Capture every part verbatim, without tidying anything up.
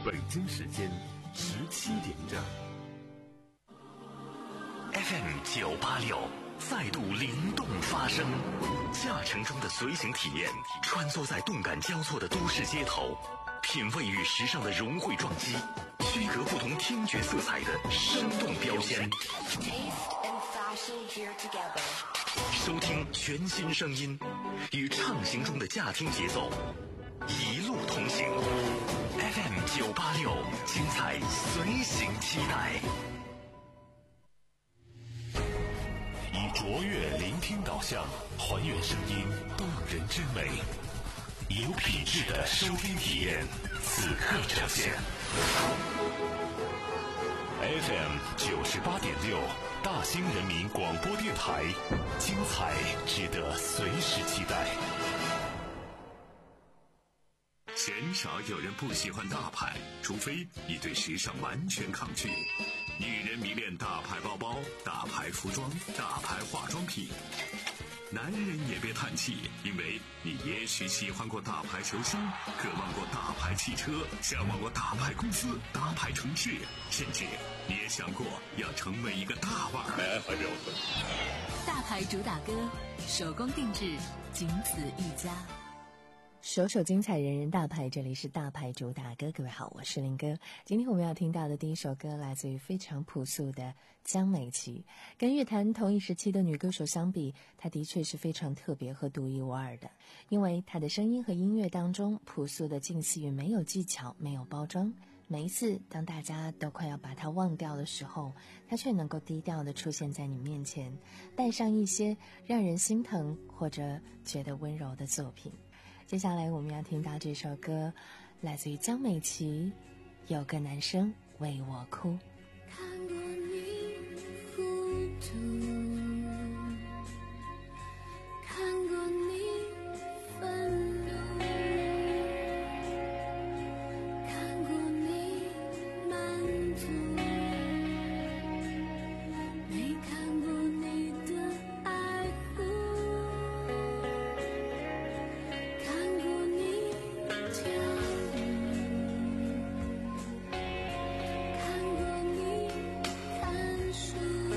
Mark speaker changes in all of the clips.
Speaker 1: 北京时间十七点整。
Speaker 2: F M 九八六再度灵动发声，驾乘中的随行体验，穿梭在动感交错的都市街头，品味与时尚的融汇撞击，区隔不同听觉色彩的生动标签。收听全新声音，与畅行中的驾听节奏一路同行。F M 九八六，精彩随行期待。以卓越聆听导向，还原声音动人之美，有品质的收听体验，此刻呈现。F M 九十八点六，大兴人民广播电台，精彩值得随时期待。
Speaker 3: 鲜少有人不喜欢大牌，除非你对时尚完全抗拒。女人迷恋大牌包包、大牌服装、大牌化妆品。男人也别叹气，因为你也许喜欢过大牌球星，渴望过大牌汽车，向往过大牌公司、大牌城市，甚至你也想过要成为一个大腕儿。
Speaker 4: 大牌主打歌，手工定制，仅此一家。
Speaker 5: 首首精彩，人人大牌，这里是大牌主打歌。各位好，我是林哥。今天我们要听到的第一首歌来自于非常朴素的江美琪。跟乐坛同一时期的女歌手相比，她的确是非常特别和独一无二的，因为她的声音和音乐当中朴素的静细与没有技巧，没有包装。每一次当大家都快要把她忘掉的时候，她却能够低调地出现在你面前，带上一些让人心疼或者觉得温柔的作品。接下来我们要听到这首歌，来自于江美琪，有个男生为我哭。
Speaker 6: 看过你糊涂，看过你愤怒，看过你满足，没看过你的爱护，看过你跳舞，看过你看书，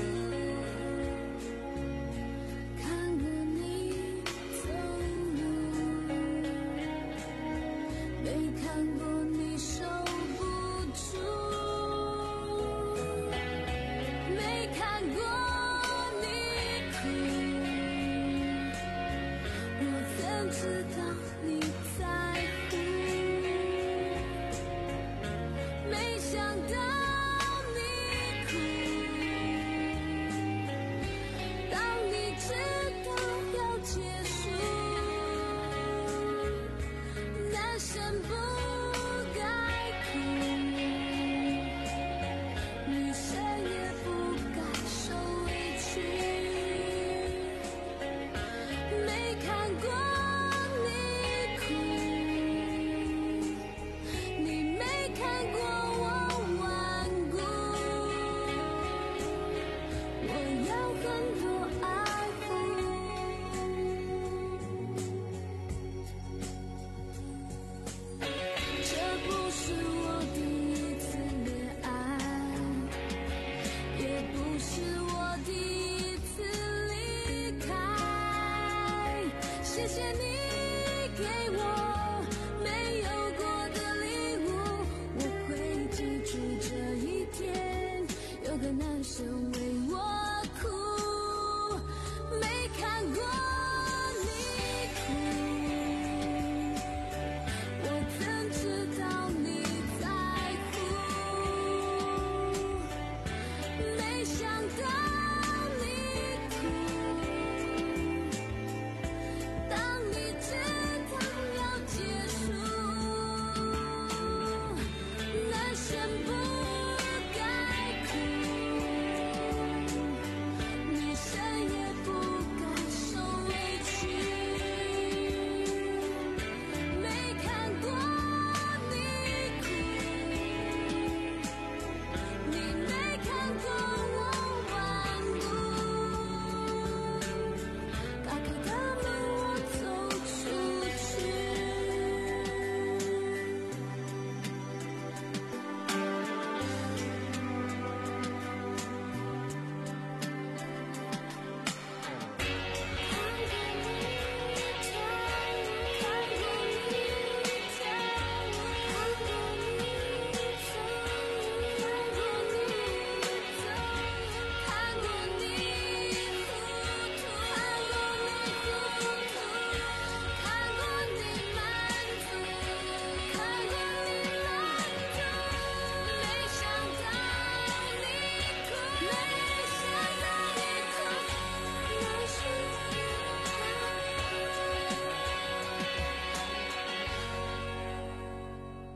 Speaker 6: 看过你走路，没看过你守不住，没看过你哭，我怎知道你在乎，没想到你哭，当你知道要结束，男生不该哭，女生也不该受委屈，没看过你哭，你没看过我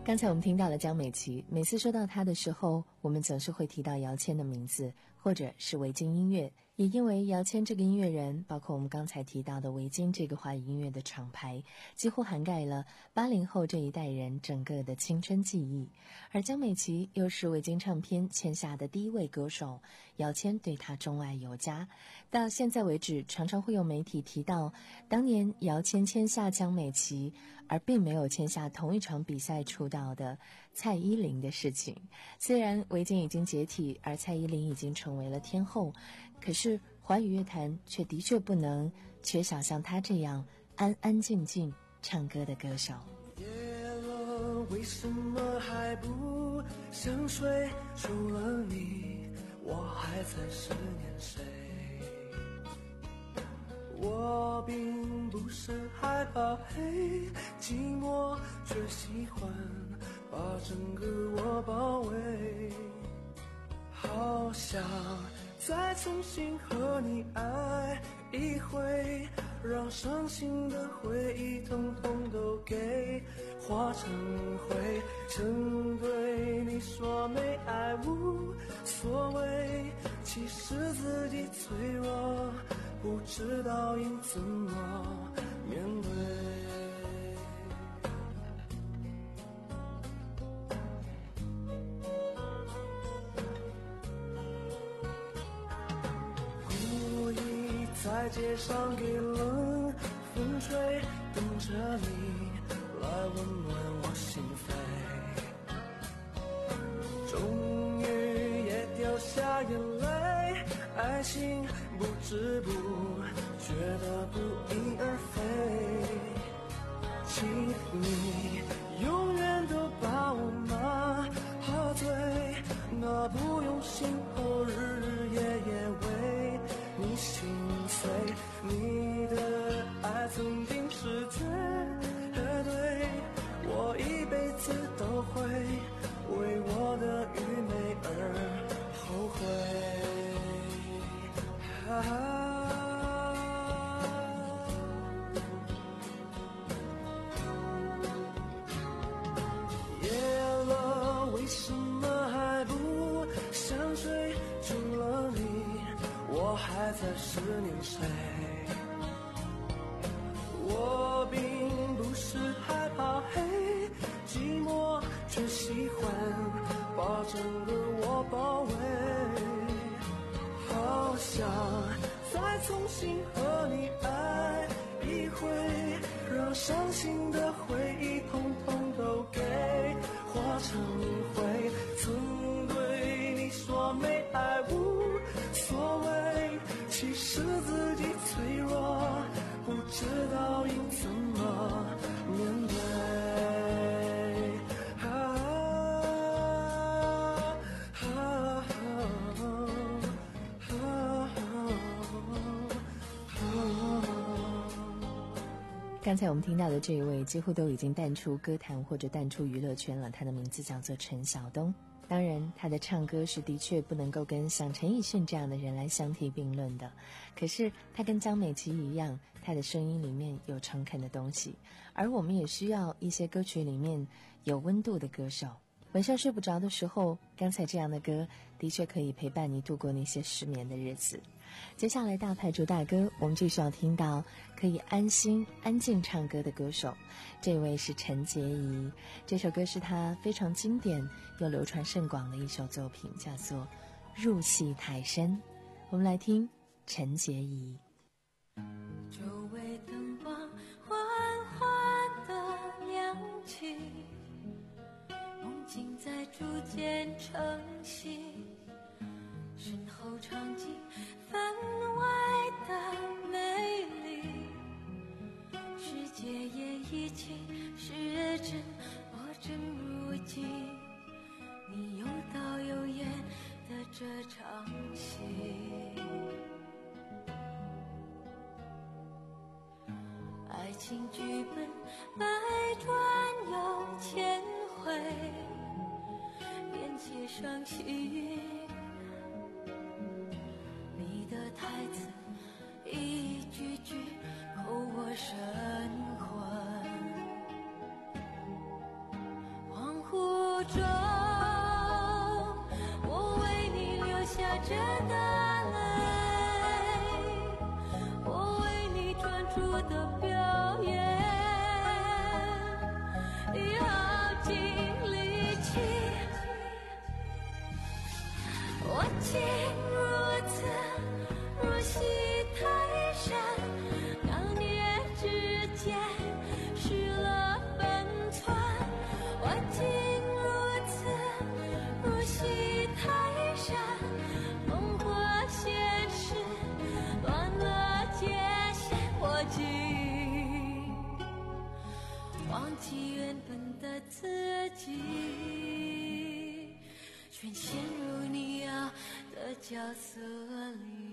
Speaker 5: 刚才我们听到了江美琪，每次说到她的时候，我们总是会提到姚谦的名字，或者是维京音乐。也因为姚谦这个音乐人，包括我们刚才提到的维京这个华语音乐的厂牌，几乎涵盖了八零后这一代人整个的青春记忆。而江美琪又是维京唱片签下的第一位歌手，姚谦对她钟爱有加。到现在为止，常常会有媒体提到，当年姚谦签下江美琪，而并没有签下同一场比赛出道的蔡依林的事情。虽然维京已经解体，而蔡依林已经成为了天后，可是华语乐坛却的确不能缺少像她这样安安静静唱歌的歌手。
Speaker 7: 夜了，为什么还不想睡？除了你，我还在思念谁？我并不是害怕黑，寂寞却喜欢把整个我包围。好想再重新和你爱一回，让伤心的回忆统统都给化成灰。曾对你说没爱无所谓，其实自己脆弱，不知道应怎么面对。故意在街上给冷风吹，等着你来温暖我心扉。终于也掉下眼泪，爱情不知不觉得不翼而飞。请你永远都把我麻醉，那不用心后日日夜夜为你心碎。你的爱曾经是绝对，我一辈子都会为我的愚昧而后悔。啊为什么还不想睡？除了你，我还在思念谁？我并不是害怕黑，寂寞却喜欢把整个我包围。好想再重新和你爱一回，让伤心的回忆统统都给化成灰。曾对你说没爱无所谓，其实自己脆弱，不知道应怎么面对。啊啊啊啊
Speaker 5: 刚才我们听到的这一位几乎都已经淡出歌坛或者淡出娱乐圈了，他的名字叫做陈晓东。当然他的唱歌是的确不能够跟像陈奕迅这样的人来相提并论的，可是他跟江美琪一样，他的声音里面有诚恳的东西，而我们也需要一些歌曲里面有温度的歌手。晚上睡不着的时候，刚才这样的歌的确可以陪伴你度过那些失眠的日子。接下来大牌主打歌，我们继续要听到可以安心安静唱歌的歌手，这位是陈洁仪。这首歌是她非常经典又流传甚广的一首作品，叫做入戏太深。我们来听陈洁仪。
Speaker 6: 周围灯光缓缓地亮起，梦境在逐渐成型，身后场景分外的美丽，世界也已经是真，我正如今你有导有演的这场戏。爱情剧本百转又千回，连接上幸运，你的台词一句句扣我神魂。黄中，我为你流下这大泪，我为你专注的表演，耗尽力气，我竟如此如戏台上，当年之间失了分寸，我竟如此如戏台上，梦和现实乱了界限，我竟忘记原本的自己，全陷入你要的角色里。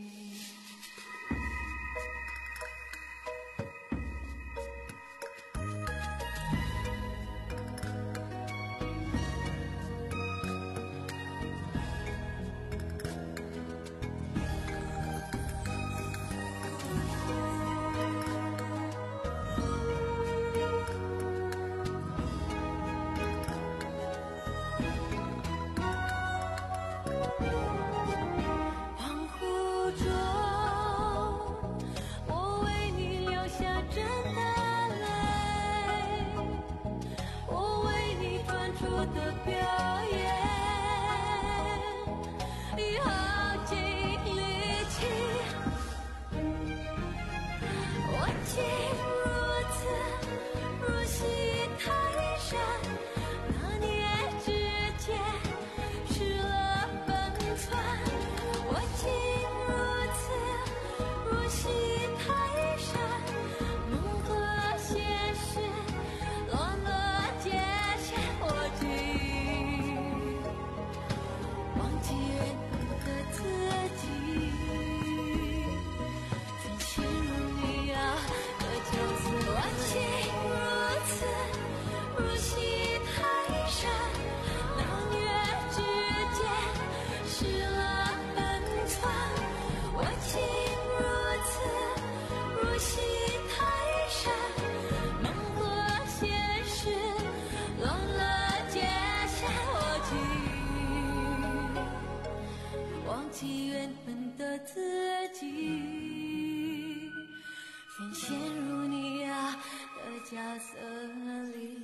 Speaker 6: 自己全陷入你要的角色里，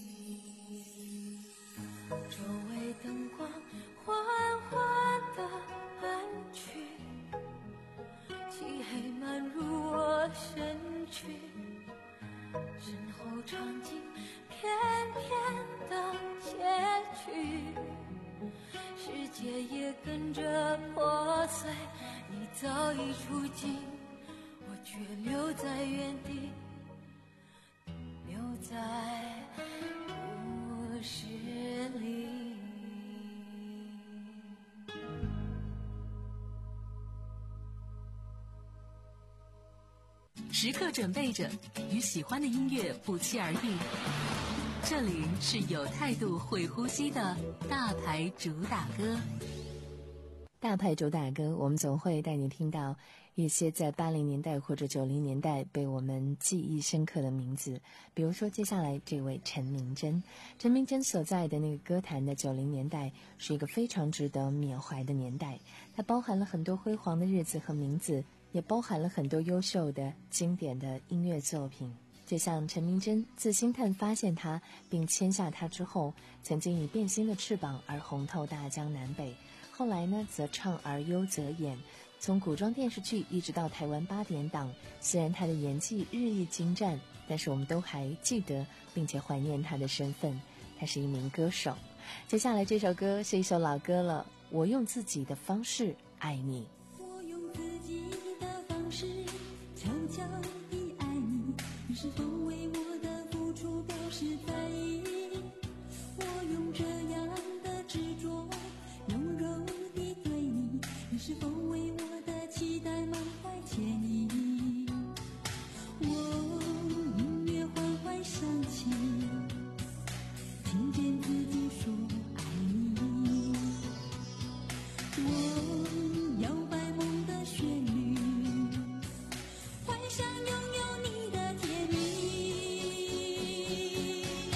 Speaker 6: 周围灯光缓缓地暗去，漆黑漫入我身躯，身后场景片片的切去，世界也跟着破碎，你早已出境，我却留在原地，留在故事里。
Speaker 4: 时刻准备着，与喜欢的音乐不期而遇。这里是有态度、会呼吸的大牌主打歌。
Speaker 5: 大牌主打歌，我们总会带你听到一些在八零年代或者九零年代被我们记忆深刻的名字，比如说接下来这位陈明真。陈明真所在的那个歌坛的九零年代是一个非常值得缅怀的年代，它包含了很多辉煌的日子和名字，也包含了很多优秀的经典的音乐作品。就像陈明真自星探发现他并签下他之后，曾经以变心的翅膀而红透大江南北，后来呢则唱而优则演，从古装电视剧一直到台湾八点档，虽然他的演技日益精湛，但是我们都还记得并且怀念他的身份，他是一名歌手。接下来这首歌是一首老歌了，我用自己的方式爱你。
Speaker 8: 我用自己的方式悄悄地爱你，你是否为我的付出表示在意？我用这样的执着柔柔地对你，你是否为我的期待满怀歉意？我音乐缓缓响起，听见自己说爱你，我摇摆梦的旋律，幻想拥有你的甜蜜。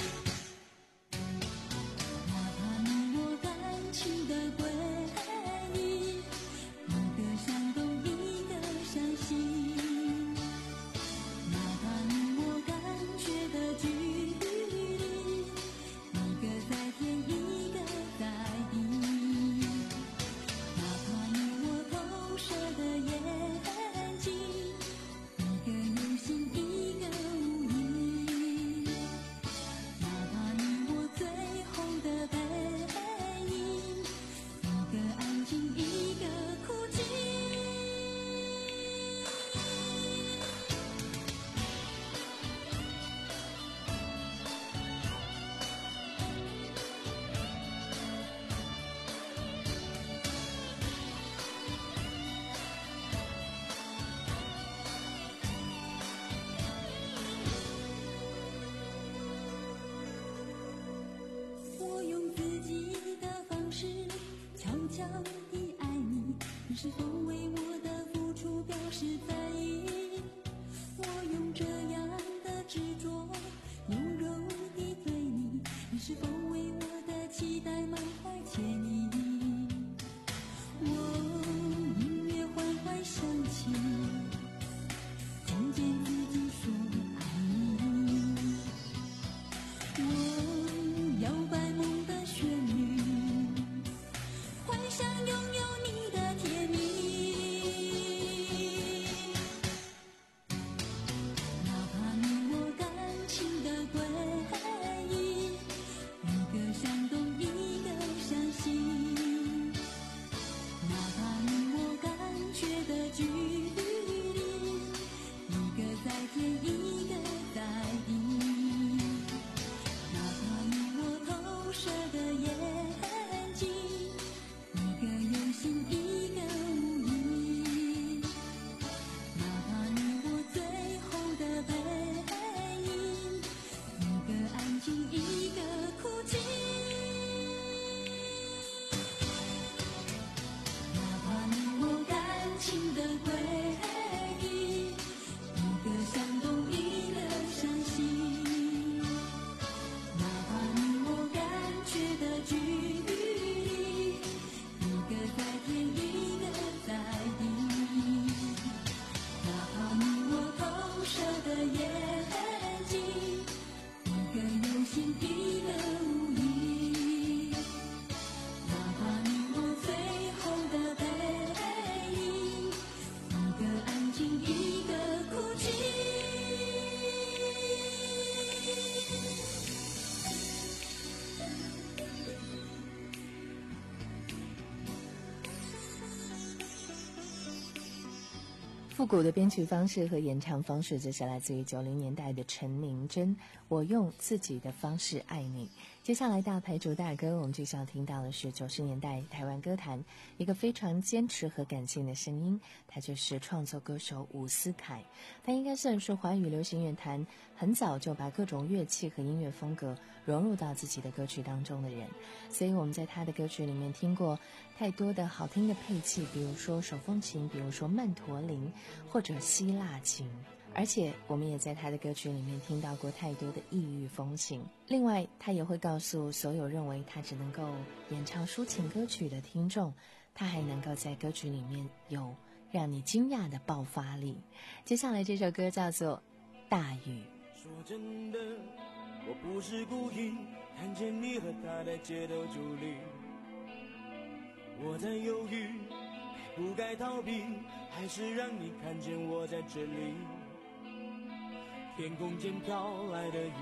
Speaker 5: 复古的编曲方式和演唱方式，这是来自于九零年代的陈明真。我用自己的方式爱你。接下来大牌主打歌，我们继续要听到的是九十年代台湾歌坛一个非常坚持和感性的声音，他就是创作歌手伍思凯。他应该算是华语流行乐坛很早就把各种乐器和音乐风格融入到自己的歌曲当中的人，所以我们在他的歌曲里面听过太多的好听的配器，比如说手风琴，比如说曼陀林，或者希腊琴。而且我们也在他的歌曲里面听到过太多的异域风情。另外他也会告诉所有认为他只能够演唱抒情歌曲的听众，他还能够在歌曲里面有让你惊讶的爆发力。接下来这首歌叫做大雨。
Speaker 7: 说真的，我不是故意看见你和他在街头伫立，我在犹豫该不该逃避，还是让你看见我在这里。天空间飘来的雨，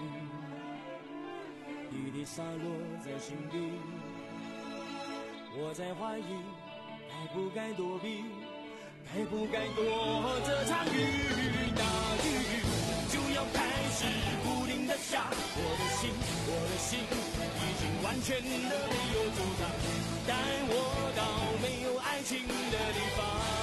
Speaker 7: 滴滴洒落在心底，我在怀疑该不该躲避，该不该躲这场雨。大雨就要开始不停地下，我的心我的心已经完全的没有阻挡，带我到没有爱情的地方。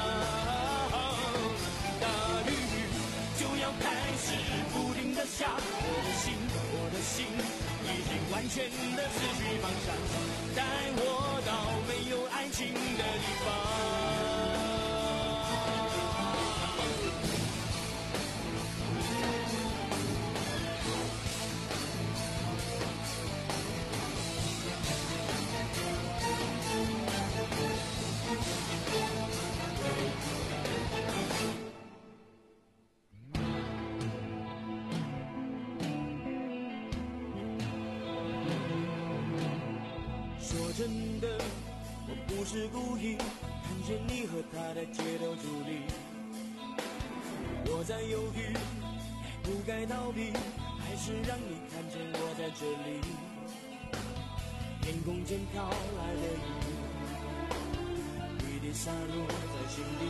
Speaker 7: 大雨就要开始不停地下，我的心我的心已经完全的失去方向，带我到没有爱情的地方。说真的，我不是故意看见你和他在街头伫立，我在犹豫该不该逃避，还是让你看见我在这里。天空间飘来的雨，滴滴洒落在心底，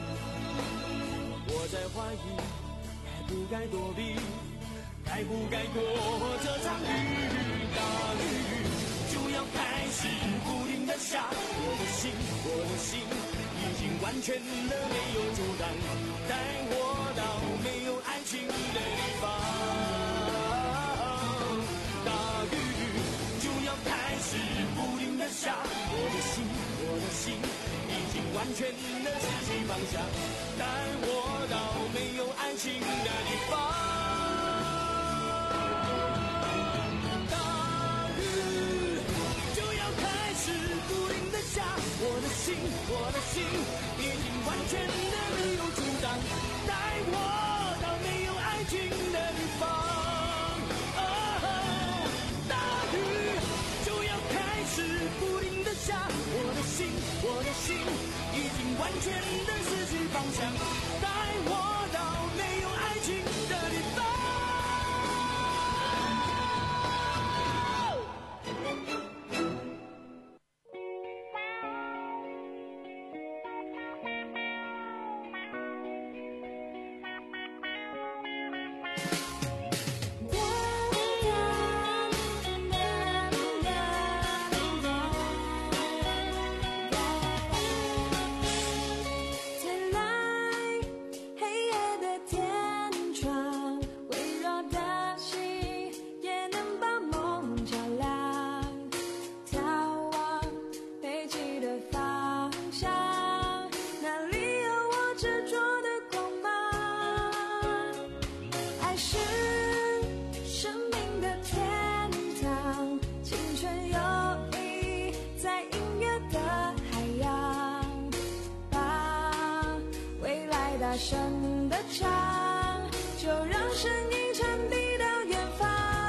Speaker 7: 我在怀疑该不该躲避，该不该躲这场雨。大雨就要开始不停地下，我的心我的心已经完全的没有阻挡，带我到没有爱情的地方。大雨就要开始不停地下，我的心我的心已经完全的失去方向，带我到没有爱情的地方。我的心我的心已经完全的没有阻挡，带我到没有爱情的地方。哦，大雨就要开始不停地下，我的心我的心已经完全的失去方向，带我到没有爱情的地方。
Speaker 6: 大声的唱，就让声音传递到远方。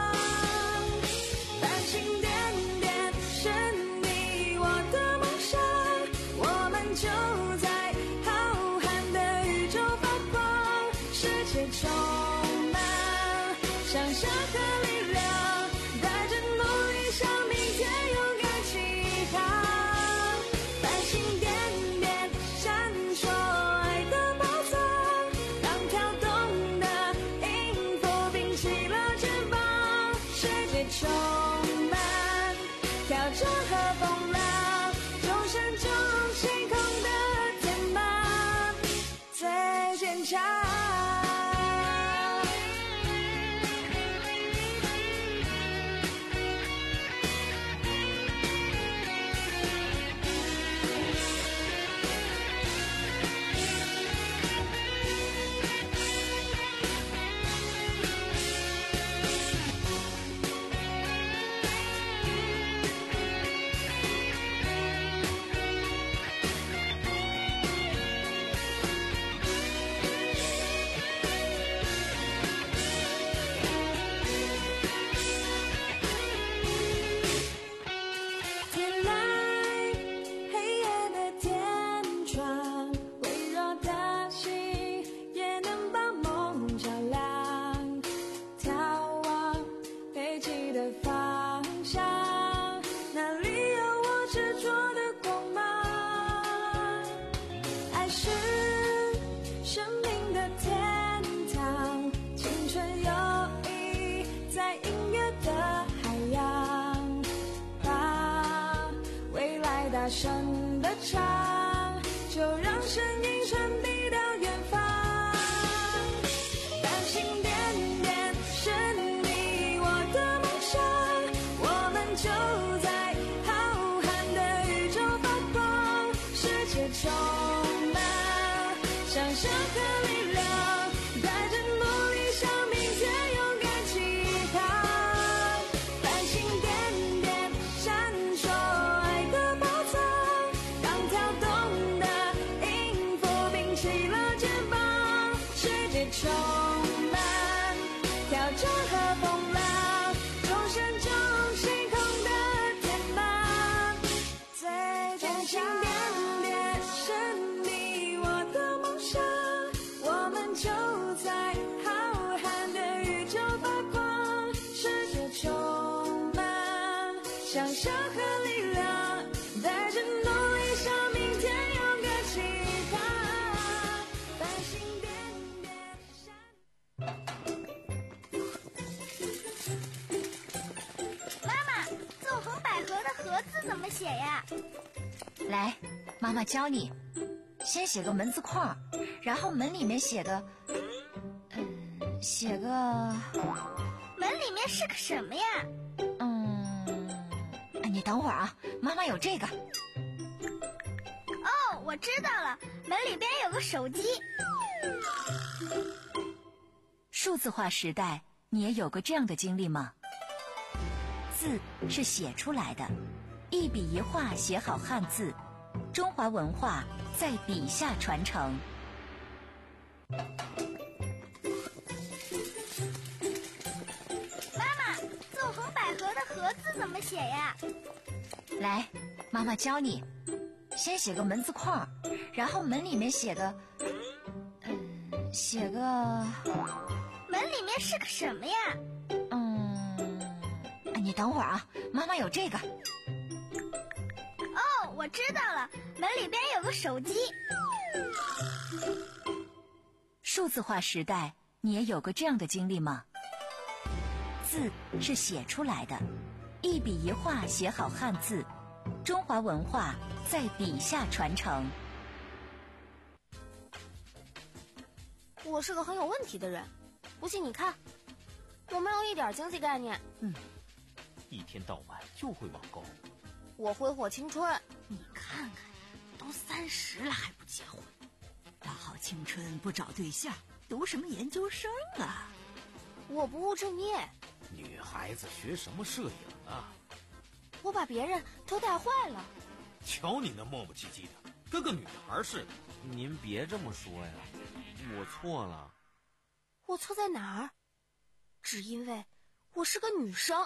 Speaker 6: 繁星点点是你我的梦想，我们就在浩瀚的宇宙发光。世界充满想象和力量，带着梦一向明天勇敢起航。繁星点点闪烁爱的宝藏。 和风浪，众山中星空的天马最坚强。大声的唱，就让声音传递到远方。繁星点点是你我的梦想，我们就在浩瀚的宇宙发光。世界充满想象和力量，带着努力向明天勇敢起航。繁星点点闪烁爱的宝藏，让跳动的音符并起了肩膀。世界充满挑战和风浪，众山中星空的天马最坚强。点点是你我的梦想，我们就在浩瀚的宇宙发光。世界充满想象和力量，带着努力向明天勇敢起航。繁星点点闪。
Speaker 9: 妈妈，纵横捭阖的阖字怎么写呀？
Speaker 10: 来，妈妈教你。先写个门字框，然后门里面写个，嗯，写个，
Speaker 9: 门里面是个什么呀？
Speaker 10: 嗯，你等会儿啊，妈妈有这个。
Speaker 9: 哦，我知道了，门里边有个手机。
Speaker 10: 数字化时代，你也有过这样的经历吗？字是写出来的，一笔一画写好汉字，中华文化在笔下传承。
Speaker 9: 妈妈，纵横捭阖的阖字怎么写呀？
Speaker 10: 来，妈妈教你。先写个门字框，然后门里面写个，嗯，写个，
Speaker 9: 门里面是个什么呀？
Speaker 10: 嗯，你等会儿啊，妈妈有这个。
Speaker 9: 哦，我知道了，门里边有个手机。
Speaker 10: 数字化时代，你也有过这样的经历吗？字是写出来的，一笔一画写好汉字，中华文化在笔下传承。
Speaker 11: 我是个很有问题的人，不信你看，我没有一点经济概念。
Speaker 1: 嗯，一天到晚就会网购。
Speaker 11: 我挥霍青春。
Speaker 12: 你看看，都三十了还不结婚，大好青春不找对象，读什么研究生啊？
Speaker 11: 我不务正业。
Speaker 1: 女孩子学什么摄影啊？
Speaker 11: 我把别人都带坏了。
Speaker 1: 瞧你那磨磨唧唧的，跟个女孩似的。
Speaker 13: 您别这么说呀，我错了。
Speaker 11: 我错在哪儿？只因为我是个女生。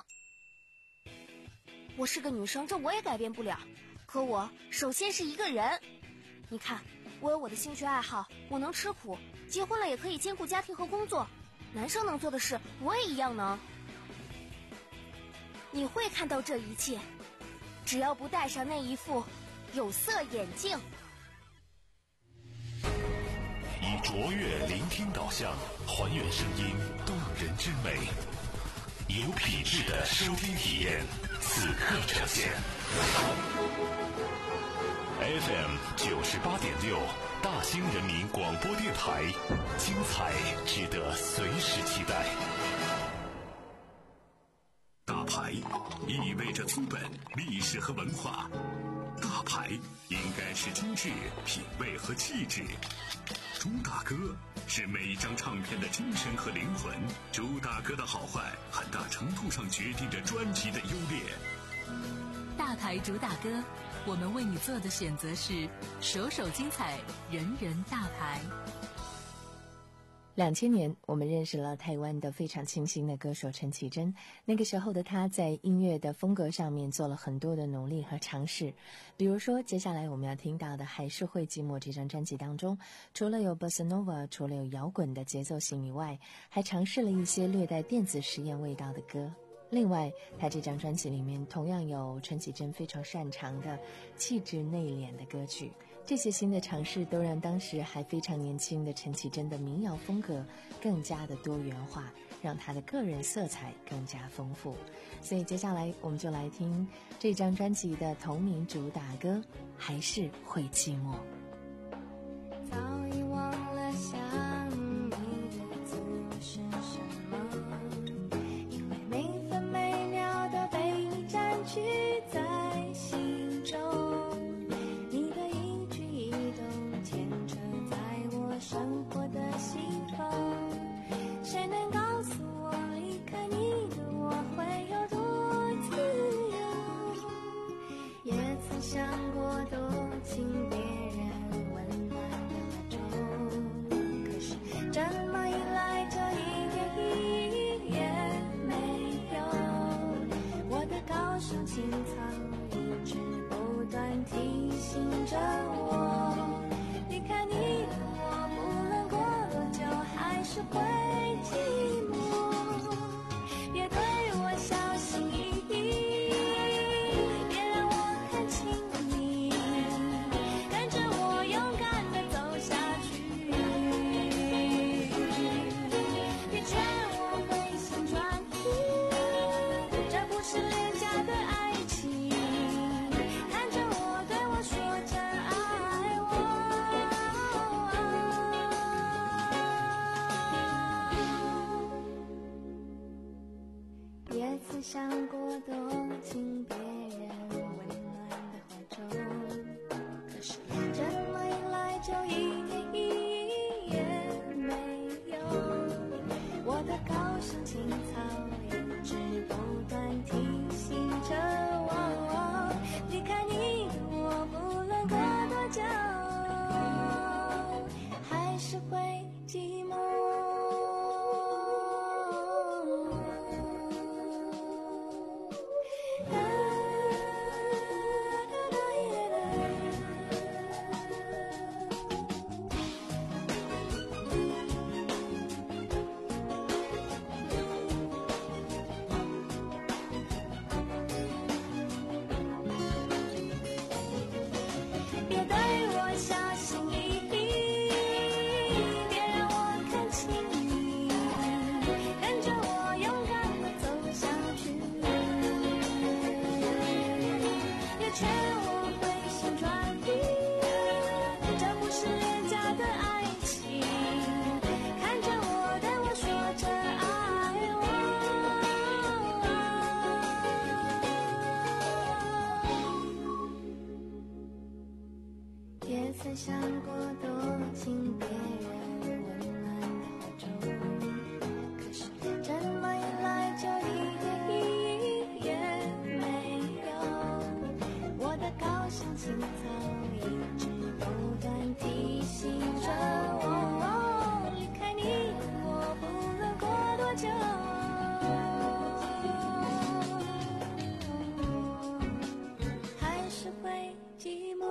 Speaker 11: 我是个女生，这我也改变不了。可我首先是一个人。你看，我有我的兴趣爱好，我能吃苦，结婚了也可以兼顾家庭和工作。男生能做的事，我也一样能。你会看到这一切，只要不戴上那一副有色眼镜。
Speaker 2: 以卓越聆听导向，还原声音动人之美，有品质的收听体验。 此刻呈现。F M 九十八点六，大兴人民广播电台，精彩值得随时期待。
Speaker 3: 大牌意味着资本、历史和文化，大牌应该是精致、品味和气质。朱大哥是每一张唱片的精神和灵魂，朱大哥的好坏很大程度上决定着专辑的优劣。
Speaker 4: 大牌主打歌，我们为你做的选择是首首精彩，人人大牌。
Speaker 5: 两千年，我们认识了台湾的非常清新的歌手陈绮贞。那个时候的她在音乐的风格上面做了很多的努力和尝试，比如说接下来我们要听到的《还是会寂寞》这张专辑当中，除了有 Bossa Nova， 除了有摇滚的节奏型以外，还尝试了一些略带电子实验味道的歌。另外，他这张专辑里面同样有陈绮贞非常擅长的气质内敛的歌曲。这些新的尝试都让当时还非常年轻的陈绮贞的民谣风格更加的多元化，让她的个人色彩更加丰富。所以接下来我们就来听这张专辑的同名主打歌《还是会寂寞》。
Speaker 6: 早已忘了想你的字是什么，因为每分每秒都被你占据在心中，你的一举一动牵扯在我生活的心头，谁能告诉我离开你的我会有多自由，也曾想过多亲别人温暖的中，可是这么一来就一点意义也没有，我的高尚情操一直不断提醒着我，离开你的我不论过多久还是会寂寞，别对我小心翼翼，别让我看清你，跟着我勇敢地走下去，别劝我回心转意，这不是廉价的爱情，看着我对我说真爱我，也曾想过躲进别人温暖的怀中，可是这么一来就一点意义也没有，我的高尚情操一直不断提醒着我，离开你的我不论过多久还是会寂寞。别对我小心翼翼，别让我看清你，跟着我勇敢地走下去，别劝我回心转意，这不是廉价的爱情，看着我对我说真爱我，也曾想过躲进别人温暖的怀中，可是这么一来就一点意义也没有，我的高尚情操一直不断提醒着我，离开你的我不论过多久还是会寂寞。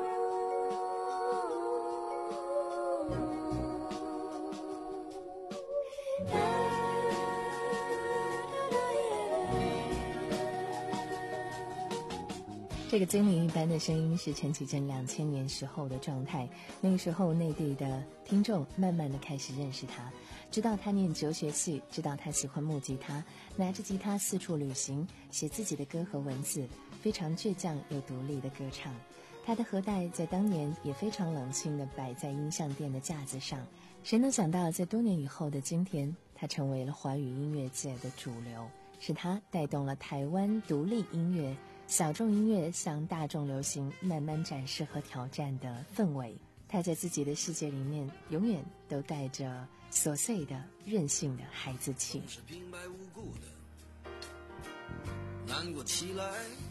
Speaker 5: 这个精灵一般的声音是陈绮贞两千年时候的状态，那个时候内地的听众慢慢的开始认识她。 知道他念哲学系，知道他喜欢木吉他，拿着吉他四处旅行，写自己的歌和文字，非常倔强又独立的歌唱。他的盒带在当年也非常冷清地摆在音像店的架子上，谁能想到在多年以后的今天，他成为了华语音乐界的主流，是他带动了台湾独立音乐、小众音乐向大众流行慢慢展示和挑战的氛围。他在自己的世界里面永远都带着琐碎的任性的孩子气。
Speaker 14: 是平白无故的难过起来，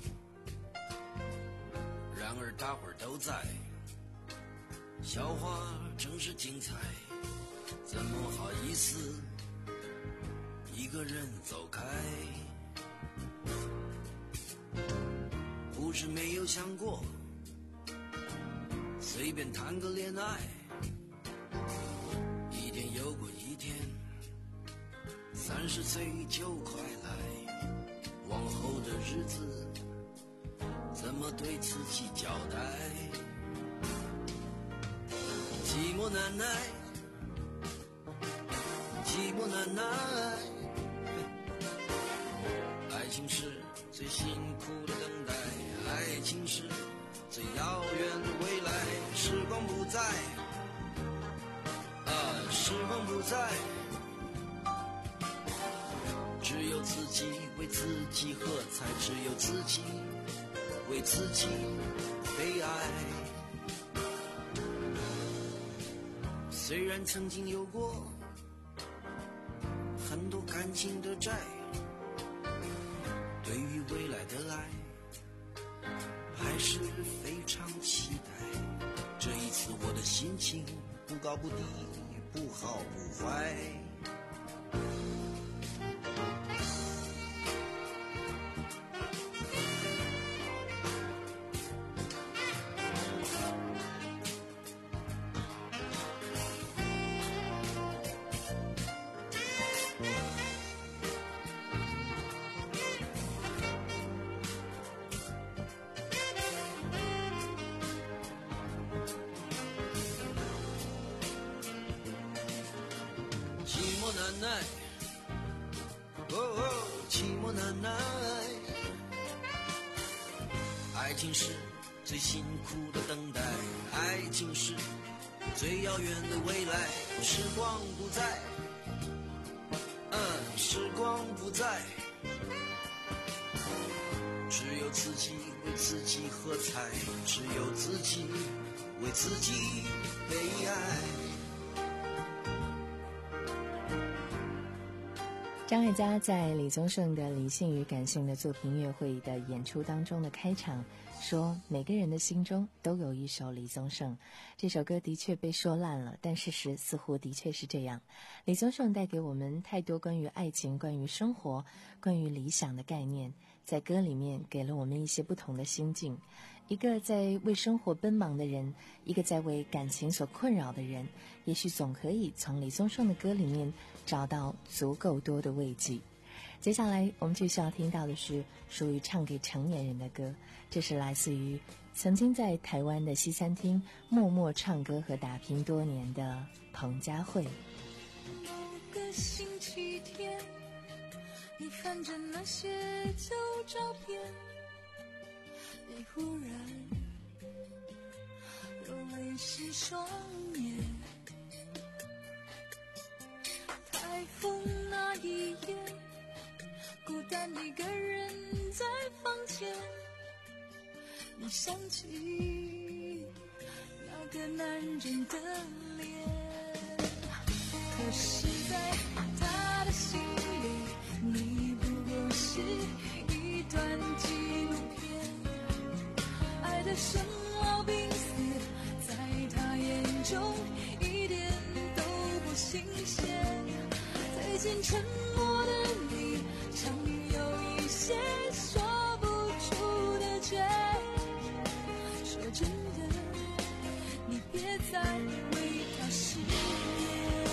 Speaker 14: 然而大伙儿都在，笑话正是精彩，怎么好意思一个人走开？不是没有想过随便谈个恋爱，一天又过一天，三十岁就快来，往后的日子怎么对自己交代？寂寞难耐，寂寞难耐，爱情是最辛苦的等待，爱情是最遥远的未来，时光不再，啊，时光不再，只有自己为自己喝彩，只有自己为自己悲哀。虽然曾经有过很多感情的债，对于未来的爱还是非常期待。这一次我的心情不高不低，不好不坏。难耐，哦哦，寂寞难耐，爱情是最辛苦的等待，爱情是最遥远的未来，时光不再，嗯，时光不再，只有自己为自己喝彩，只有自己为自己悲哀。
Speaker 5: 张艾嘉在李宗盛的《理性与感性的作品音乐会》的演出当中的开场说，每个人的心中都有一首李宗盛。这首歌的确被说烂了，但事实似乎的确是这样。李宗盛带给我们太多关于爱情、关于生活、关于理想的概念，在歌里面给了我们一些不同的心境。一个在为生活奔忙的人，一个在为感情所困扰的人，也许总可以从李宗盛的歌里面找到足够多的慰藉。接下来我们就需要听到的是属于唱给成年人的歌，这是来自于曾经在台湾的西餐厅默默唱歌和打拼多年的彭佳慧。
Speaker 8: 某个星期天，你翻着那些旧照片，你忽然又泪湿双眼。台风那一夜，孤单一个人在房间，你想起那个男人的脸，可是在他的心里，你不过是一段纪录片，爱的生老病死在他眼中一点都不新鲜，最近沉默的你常有一些说不出的倔，说真的你别再为他失眠。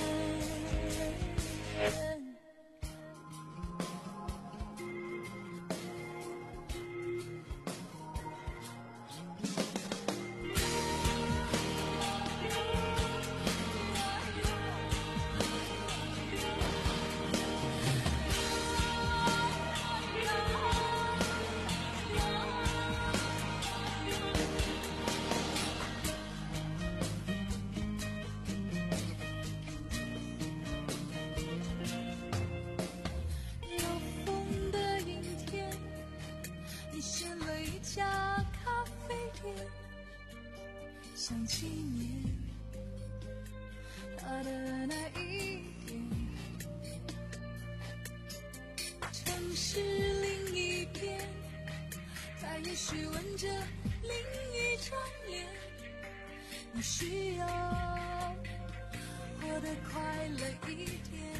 Speaker 6: 想纪念他的那一天。城市另一边，他也许吻着另一张脸。你需要活得快乐一点。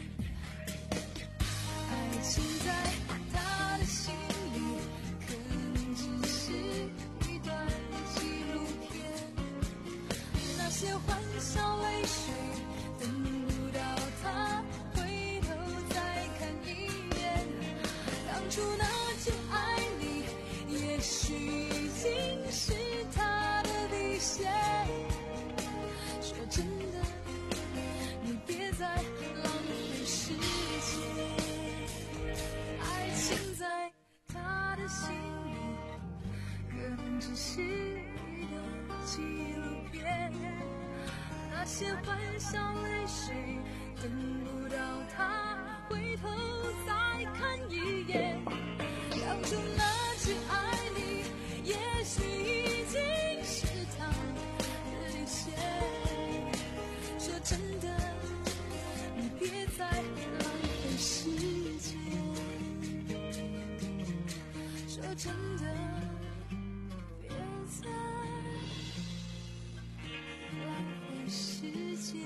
Speaker 6: 爱情在他的心里可能只是一段纪录片，那些欢笑泪水等不到他回头再看一眼。当初那句爱你也许已经是他的底线。说真的，你别再浪费时间。爱情在他的心里可能只是一段纪录片，那些欢笑泪水等不到他回头再看一眼。当初那句爱你也许已经是他的底线。说真的，你别再浪费时间。说真的，别再浪费时间。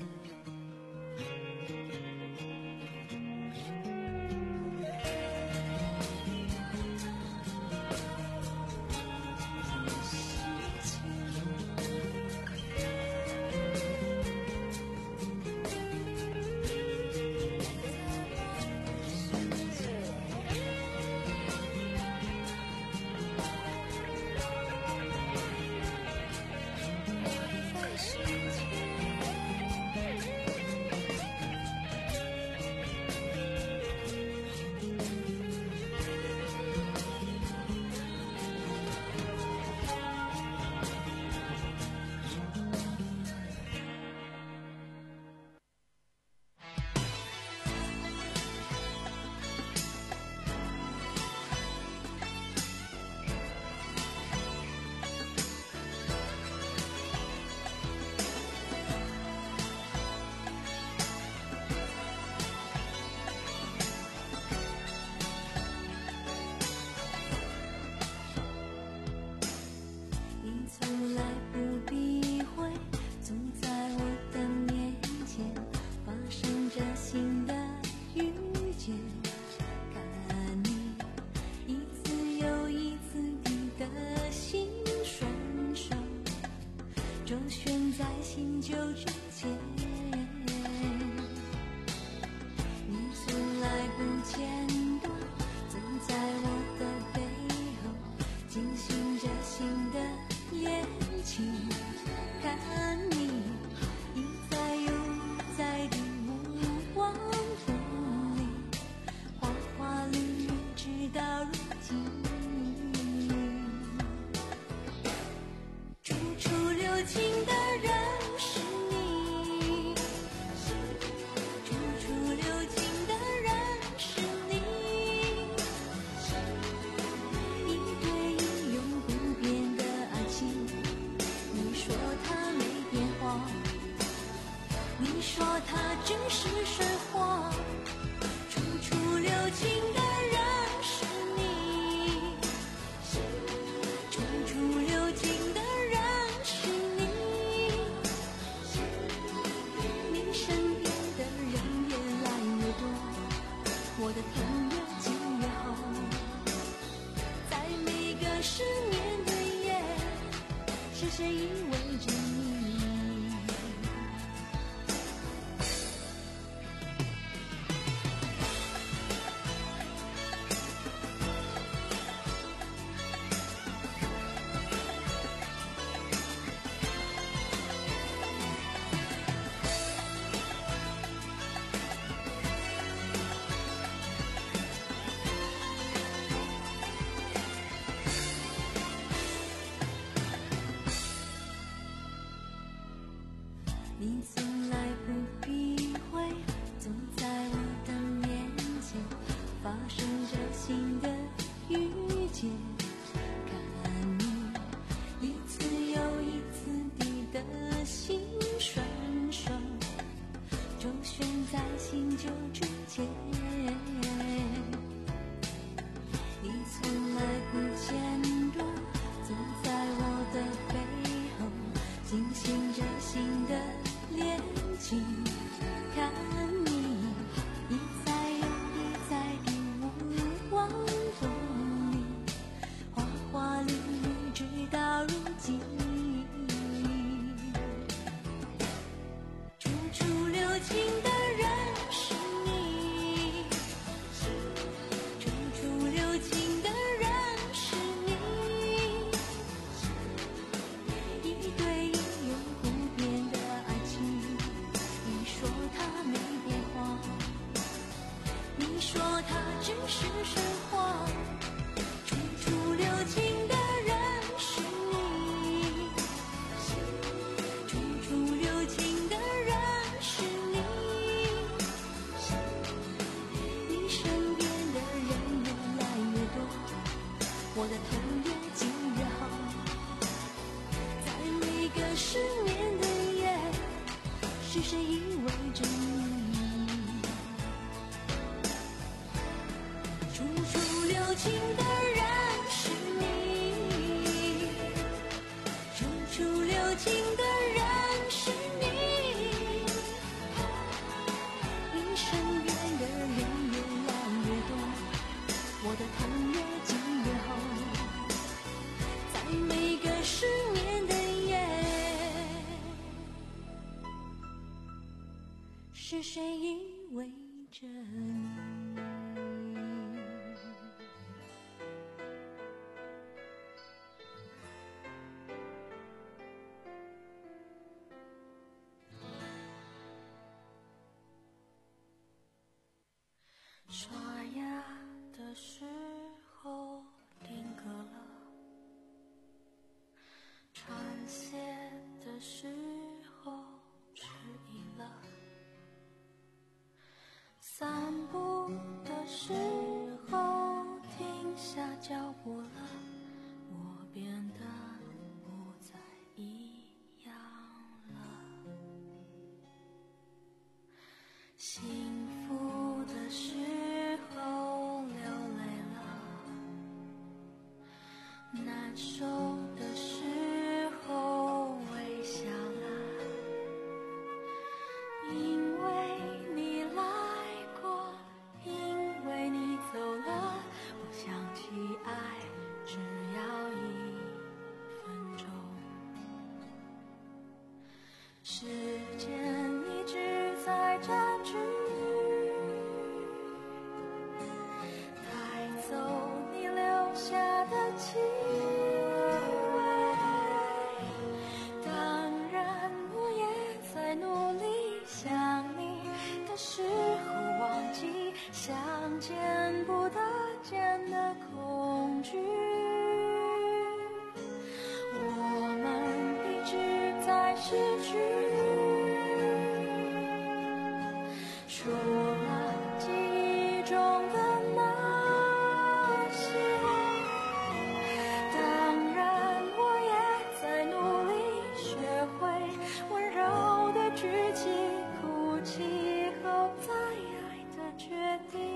Speaker 6: 你从来不避讳，总在我的面前发生着新的遇见。看你一次又一次地
Speaker 8: 情的人是你，离身边的人越来越多，我的痛越积越厚，在每个失眠的夜，是谁依偎着你？刷牙的时候定格了，穿鞋的时候迟疑了，散步的时候停下脚步了，我变得不再一样了。幸福的时候流泪了，难受的时候微笑了，因为你来过，因为你走了，我想起爱只要一分钟，时间一直在占据，带走你留下的气味，当然我也在努力想你的时候忘记，想见不得见的恐惧，我们一直在失去，除了记忆中的那些，当然我也在努力学会温柔的举起哭泣后再爱的决定。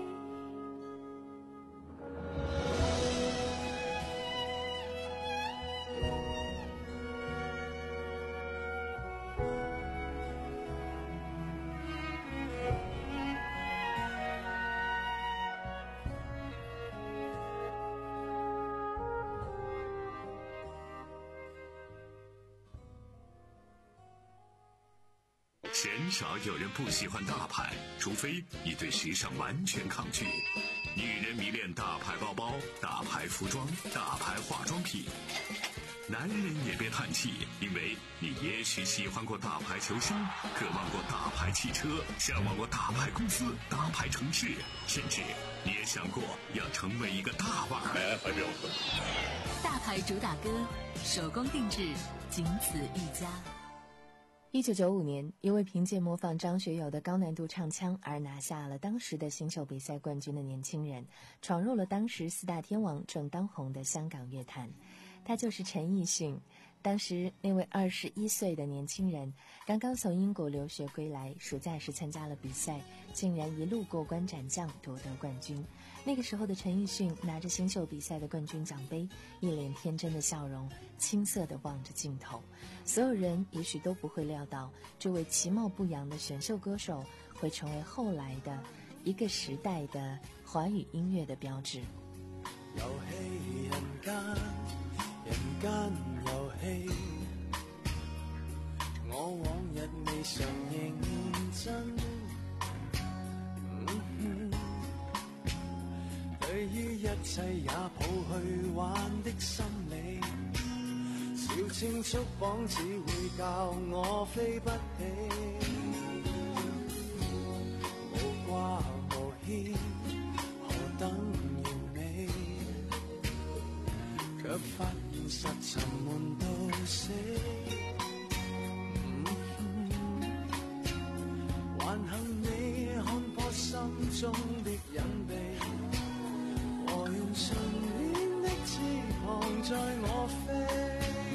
Speaker 3: 鲜少有人不喜欢大牌，除非你对时尚完全抗拒。女人迷恋大牌包包、大牌服装、大牌化妆品。男人也别叹气，因为你也许喜欢过大牌球星，渴望过大牌汽车，向往过大牌公司、大牌城市，甚至你也想过要成为一个大腕儿。
Speaker 4: 大牌主打歌，手工定制，仅此一家。
Speaker 5: 一九九五年，一位凭借模仿张学友的高难度唱腔而拿下了当时的新秀比赛冠军的年轻人，闯入了当时四大天王正当红的香港乐坛。他就是陈奕迅。当时那位二十一岁的年轻人刚刚从英国留学归来，暑假时参加了比赛，竟然一路过关斩将夺得冠军。那个时候的陈奕迅拿着新秀比赛的冠军奖杯，一脸天真的笑容，青涩地望着镜头。所有人也许都不会料到，这位其貌不扬的选秀歌手会成为后来的一个时代的华语音乐的标志。
Speaker 7: 遊戲人間，人間遊戲，我往日未常認真。嗯、對於一切也抱去玩的心理，小青束綁只會教我飛不起，無掛無牽，何等卻發現實沉悶到死、嗯、還幸你看破心中的隱秘，和用純戀的翅膀載我飛，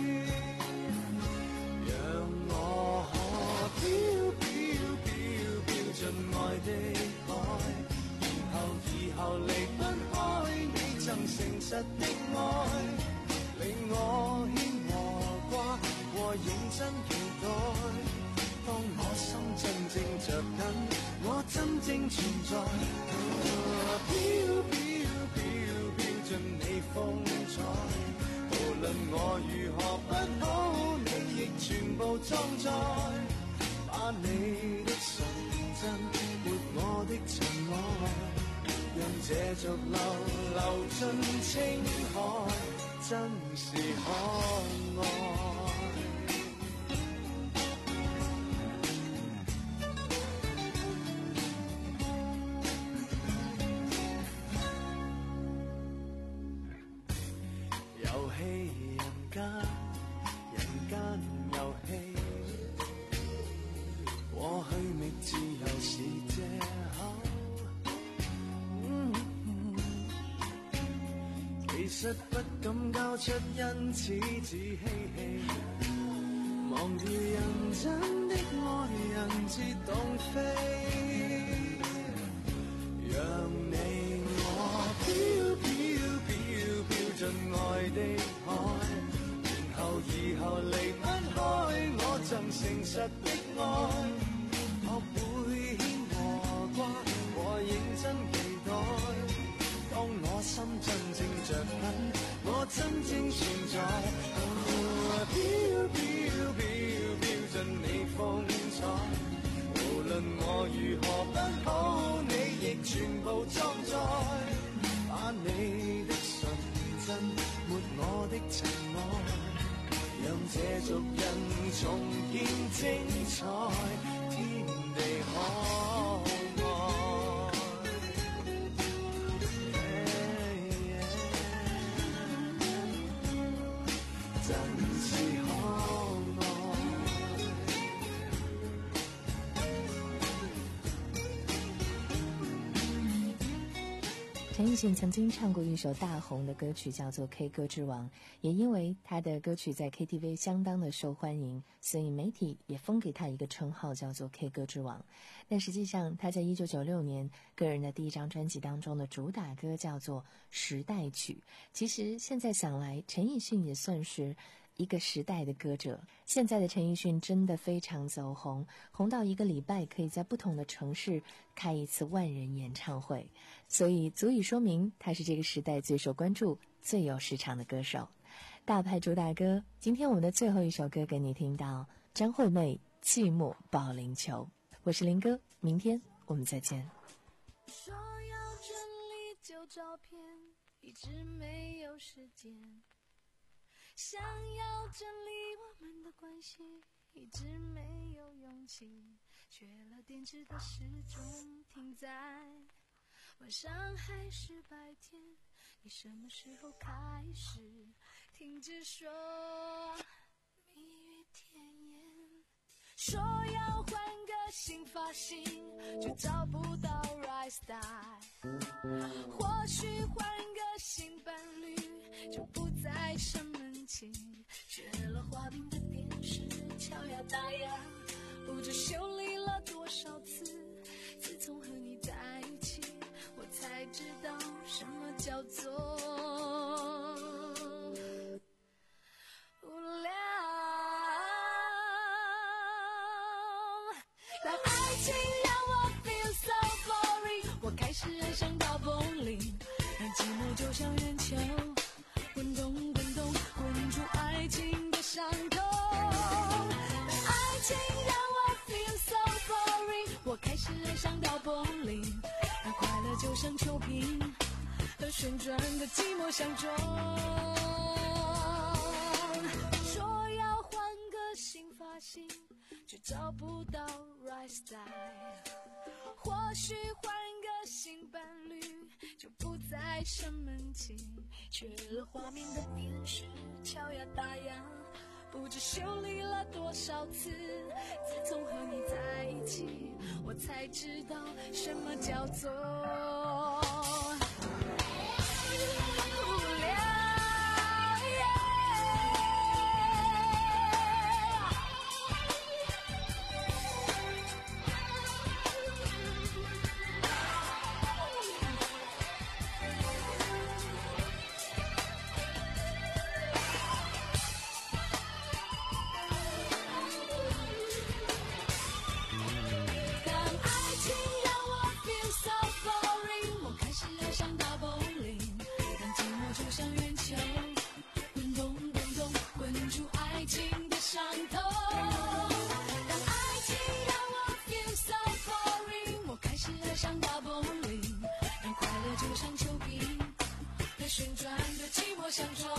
Speaker 7: 讓我可飄飄飄飄進愛的海，然後以後離不開你曾誠實的愛，令我牽和掛和真期待。當我心真正着緊，我真正存在。飄飄飄飄進你風采，無論我如何不好，你亦全部裝載。把你的純真抹我的塵埃，讓這逐流流進青海，真是可愛。遊戲人間，人間遊戲，過去覓自由是藉口。其實不敢交出，因此只嬉戲，忘掉人真的愛人自動飛，讓你我飄飄飄飄進愛的海，然後以後離不開我曾誠實的愛，學會牽和掛和認真期待。當我心真正着緊，我真正存在。飄飄飄飄進你風采，無論我如何不好，你亦全部裝載。把你的純真抹我的塵埃，讓這族人重見精彩，天地可。
Speaker 5: 陈奕迅曾经唱过一首大红的歌曲，叫做《K 歌之王》，也因为他的歌曲在 K T V 相当的受欢迎，所以媒体也封给他一个称号，叫做 K 歌之王。但实际上，他在一九九六年个人的第一张专辑当中的主打歌叫做《时代曲》。其实现在想来，陈奕迅也算是一个时代的歌者。现在的陈奕迅真的非常走红，红到一个礼拜可以在不同的城市开一次万人演唱会，所以足以说明他是这个时代最受关注、最有市场的歌手。大牌主打歌，今天我们的最后一首歌给你听到，张惠妹《寂寞保龄球》。我是林哥，明天我们再见。
Speaker 6: 说要整理旧照片，一直没有时间，想要整理我们的关系，一直没有勇气，缺了电池的时钟停在晚上还是白天，你什么时候开始停止说蜜语甜言，说要换个新发型就找不到 right style， 或许换个新伴侣就不再生闷气，学了花瓶的电视敲呀打呀，不知修理了多少次，自从和你在一起我才知道什么叫做无聊。当爱情让我 feel so boring， 我开始爱上到 bowling， 让寂寞就像圆球滚动滚动滚出爱情的伤痛。当爱情让我 feel so boring， 我开始爱上到 bowling， 让快乐就像球瓶和旋转的寂寞相撞。说要换个新发型却找不到 right style， 或许换个新伴侣就不再生闷气，缺了画面的电视敲呀打呀，不知修理了多少次，自从和你在一起我才知道什么叫做无聊。
Speaker 8: 爱情的伤痛。当爱情让我 feel so boring， 我开始爱上大柏林，让快乐就像球瓶，和旋转的寂寞相撞。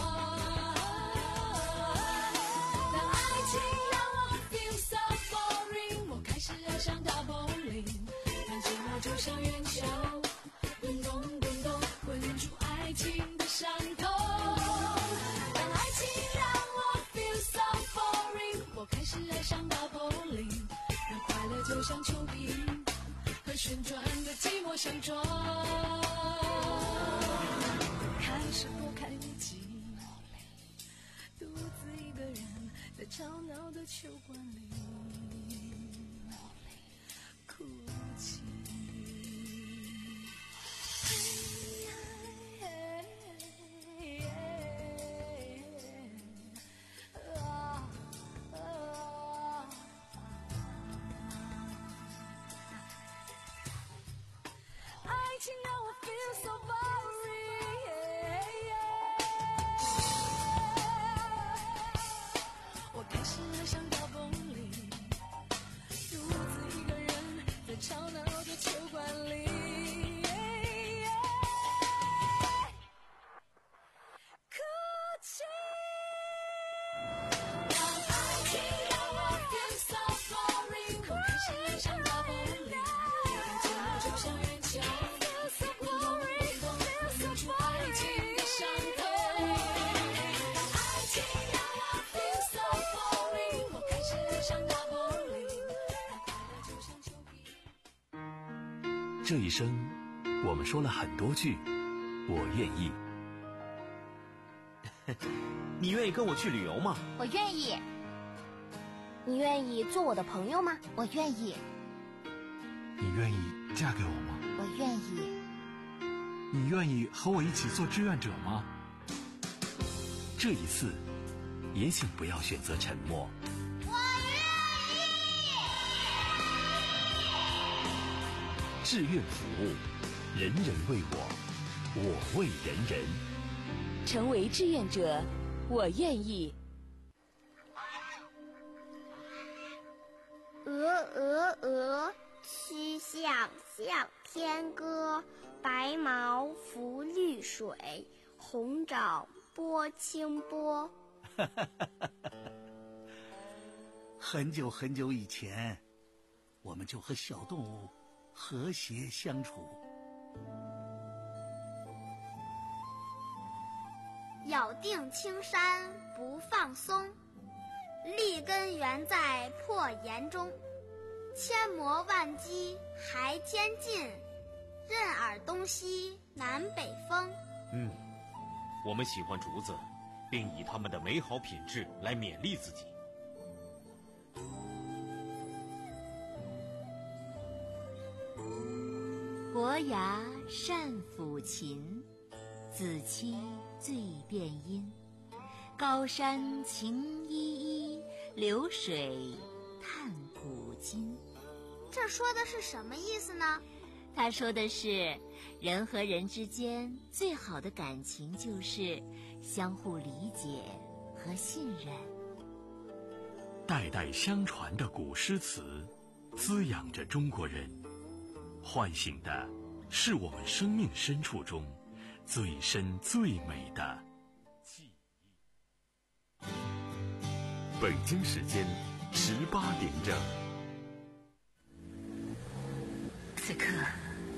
Speaker 8: 当爱情让我 feel so boring， 我开始爱上大柏林，让寂寞就像圆球，滚动滚动滚出爱情的伤痛。当爱情让我 feel so boring， 我开始爱上大柏林，让快乐就像球瓶，和旋转的寂寞相撞。开始拨开雾气，独自一个人在吵闹的球馆里哭泣。爱情让我 feel so boring， 我开始爱上大柏林，独自一个人在吵闹的球馆里哭泣。当爱情让我 feel so boring， 我开始爱上大柏林，让寂寞就像圆球，滚动滚动滚出爱情的伤痛。当爱情让我 feel so boring， 我开始爱上大柏林，让快乐就像球瓶。
Speaker 2: 这一生，我们说了很多句“我愿意”。
Speaker 1: 你愿意跟我去旅游吗？
Speaker 11: 我愿意。你愿意做我的朋友吗？我愿意。
Speaker 15: 你愿意嫁给我吗？
Speaker 11: 我愿意。
Speaker 15: 你愿意和我一起做志愿者吗？
Speaker 2: 这一次，也请不要选择沉默。
Speaker 9: 我愿意。
Speaker 2: 志愿服务，人人为我，我为人人。
Speaker 16: 成为志愿者，我愿意。
Speaker 9: 鹅鹅鹅，曲项向天歌。白毛浮绿水，红掌拨清波。
Speaker 17: 很久很久以前，我们就和小动物和谐相处。
Speaker 9: 咬定青山不放松，立根原在破岩中。千磨万击还坚劲，任尔东西南北风。
Speaker 1: 嗯，我们喜欢竹子，并以它们的美好品质来勉励自己。
Speaker 10: 伯牙善抚琴，子期最辨音。高山晴依依，流水叹古今。
Speaker 9: 这说的是什么意思呢？
Speaker 10: 他说的是，人和人之间最好的感情就是相互理解和信任。
Speaker 2: 代代相传的古诗词，滋养着中国人，唤醒的是我们生命深处中最深最美的记忆。北京时间十八点整。
Speaker 10: 此刻